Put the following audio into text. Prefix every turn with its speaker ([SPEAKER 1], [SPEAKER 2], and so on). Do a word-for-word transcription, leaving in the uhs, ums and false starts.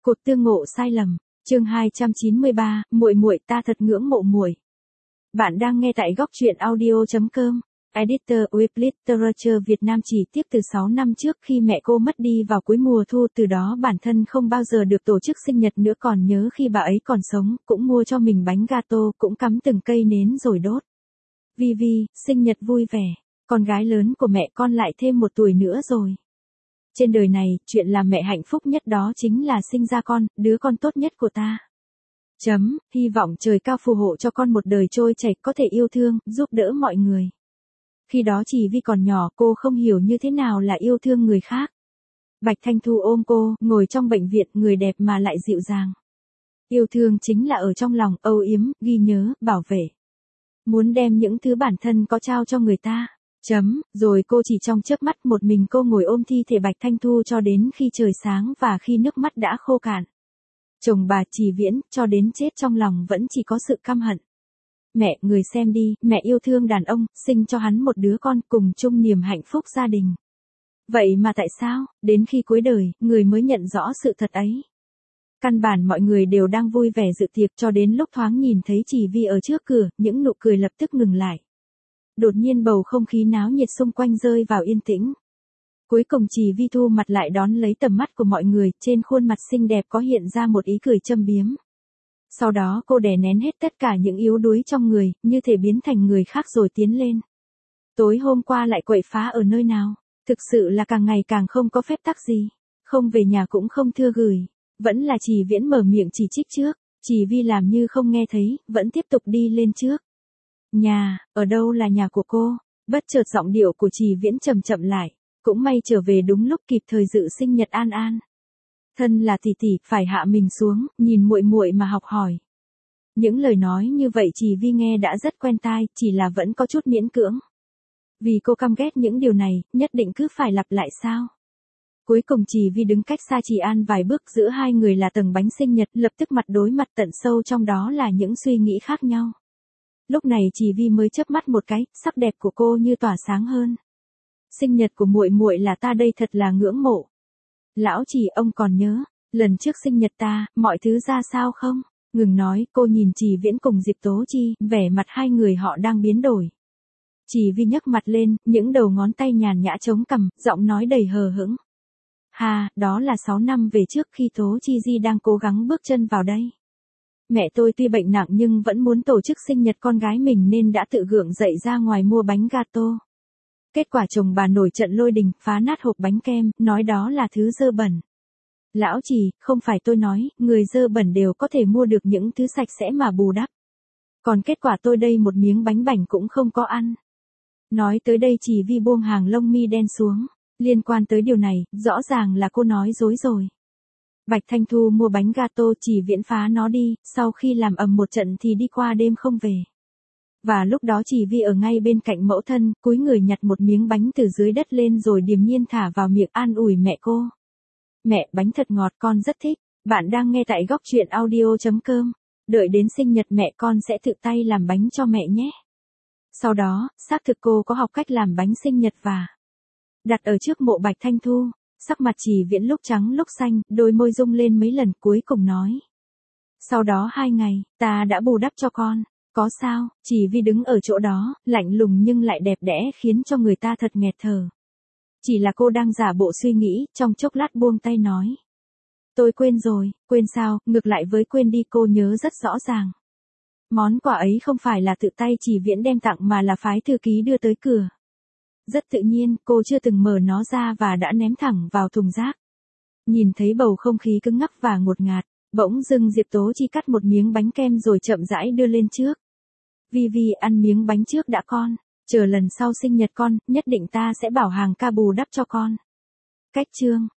[SPEAKER 1] Cột tương ngộ sai lầm. Chương hai trăm chín mươi ba, muội muội ta thật ngưỡng mộ muội. Bạn đang nghe tại góc truyện audio chấm com. Editor with Literature Việt Nam chỉ tiếp từ sáu năm trước khi mẹ cô mất đi vào cuối mùa thu, từ đó bản thân không bao giờ được tổ chức sinh nhật nữa, còn nhớ khi bà ấy còn sống, cũng mua cho mình bánh gato, cũng cắm từng cây nến rồi đốt. Vi Vi, sinh nhật vui vẻ, con gái lớn của mẹ con lại thêm một tuổi nữa rồi. Trên đời này, chuyện làm mẹ hạnh phúc nhất đó chính là sinh ra con, đứa con tốt nhất của ta. Chấm, hy vọng trời cao phù hộ cho con một đời trôi chảy, có thể yêu thương, giúp đỡ mọi người. Khi đó chỉ Vi còn nhỏ, cô không hiểu như thế nào là yêu thương người khác. Bạch Thanh Thu ôm cô, ngồi trong bệnh viện, người đẹp mà lại dịu dàng. Yêu thương chính là ở trong lòng, âu yếm, ghi nhớ, bảo vệ. Muốn đem những thứ bản thân có trao cho người ta. Chấm, rồi cô chỉ trong chớp mắt một mình cô ngồi ôm thi thể Bạch Thanh Thu cho đến khi trời sáng và khi nước mắt đã khô cạn. Chồng bà Trì Viễn, cho đến chết trong lòng vẫn chỉ có sự căm hận. Mẹ, người xem đi, mẹ yêu thương đàn ông, sinh cho hắn một đứa con cùng chung niềm hạnh phúc gia đình. Vậy mà tại sao, đến khi cuối đời, người mới nhận rõ sự thật ấy. Căn bản mọi người đều đang vui vẻ dự tiệc cho đến lúc thoáng nhìn thấy Trì Vi ở trước cửa, những nụ cười lập tức ngừng lại. Đột nhiên bầu không khí náo nhiệt xung quanh rơi vào yên tĩnh. Cuối cùng Trì Vi thu mặt lại đón lấy tầm mắt của mọi người, trên khuôn mặt xinh đẹp có hiện ra một ý cười châm biếm. Sau đó cô đè nén hết tất cả những yếu đuối trong người, như thể biến thành người khác rồi tiến lên. Tối hôm qua lại quậy phá ở nơi nào? Thực sự là càng ngày càng không có phép tắc gì. Không về nhà cũng không thưa gửi. Vẫn là Trì Viễn mở miệng chỉ trích trước. Trì Vi làm như không nghe thấy, vẫn tiếp tục đi lên trước. Nhà, ở đâu là nhà của cô? Bất chợt giọng điệu của Trì Viễn chậm chậm lại. Cũng may trở về đúng lúc kịp thời dự sinh nhật An An. Thân là tỷ tỷ, phải hạ mình xuống, nhìn muội muội mà học hỏi. Những lời nói như vậy Trì Vi nghe đã rất quen tai, chỉ là vẫn có chút miễn cưỡng. Vì cô căm ghét những điều này, nhất định cứ phải lặp lại sao? Cuối cùng Trì Vi đứng cách xa Trì An vài bước, giữa hai người là tầng bánh sinh nhật, lập tức mặt đối mặt, tận sâu trong đó là những suy nghĩ khác nhau. Lúc này Trì Vi mới chớp mắt một cái, sắc đẹp của cô như tỏa sáng hơn. Sinh nhật của muội muội là ta đây thật là ngưỡng mộ. Lão Trì, ông còn nhớ, lần trước sinh nhật ta, mọi thứ ra sao không? Ngừng nói, cô nhìn Trì Viễn cùng Diệp Tố Chi, vẻ mặt hai người họ đang biến đổi. Trì Vi nhấc mặt lên, những đầu ngón tay nhàn nhã chống cằm, giọng nói đầy hờ hững. Ha, đó là sáu năm về trước khi Tố Chi Di đang cố gắng bước chân vào đây. Mẹ tôi tuy bệnh nặng nhưng vẫn muốn tổ chức sinh nhật con gái mình nên đã tự gượng dậy ra ngoài mua bánh gato. Kết quả chồng bà nổi trận lôi đình, phá nát hộp bánh kem, nói đó là thứ dơ bẩn. Lão Trì, không phải tôi nói, người dơ bẩn đều có thể mua được những thứ sạch sẽ mà bù đắp. Còn kết quả tôi đây một miếng bánh bảnh cũng không có ăn. Nói tới đây Trì Vi buông hàng lông mi đen xuống. Liên quan tới điều này, rõ ràng là cô nói dối rồi. Bạch Thanh Thu mua bánh gato, Trì Viễn phá nó đi, sau khi làm ầm một trận thì đi qua đêm không về. Và lúc đó Trì Vi ở ngay bên cạnh mẫu thân, cúi người nhặt một miếng bánh từ dưới đất lên rồi điềm nhiên thả vào miệng an ủi mẹ cô. Mẹ, bánh thật ngọt, con rất thích. Bạn đang nghe tại góc truyện audio chấm com. Đợi đến sinh nhật mẹ con sẽ tự tay làm bánh cho mẹ nhé. Sau đó, xác thực cô có học cách làm bánh sinh nhật và đặt ở trước mộ Bạch Thanh Thu. Sắc mặt Trì Viễn lúc trắng lúc xanh, đôi môi rung lên mấy lần, cuối cùng nói. Sau đó hai ngày, ta đã bù đắp cho con. Có sao? Trì Vi đứng ở chỗ đó, lạnh lùng nhưng lại đẹp đẽ, khiến cho người ta thật nghẹt thở. Chỉ là cô đang giả bộ suy nghĩ, trong chốc lát buông tay nói. Tôi quên rồi. Quên sao? Ngược lại với quên đi, cô nhớ rất rõ ràng. Món quà ấy không phải là tự tay Trì Viễn đem tặng mà là phái thư ký đưa tới cửa. Rất tự nhiên, cô chưa từng mở nó ra và đã ném thẳng vào thùng rác. Nhìn thấy bầu không khí cứng ngắc và ngột ngạt, bỗng dưng Diệp Tố Chi cắt một miếng bánh kem rồi chậm rãi đưa lên trước. Vi Vi, ăn miếng bánh trước đã con. Chờ lần sau sinh nhật con, nhất định ta sẽ bảo hàng ca bù đắp cho con. Cách chương.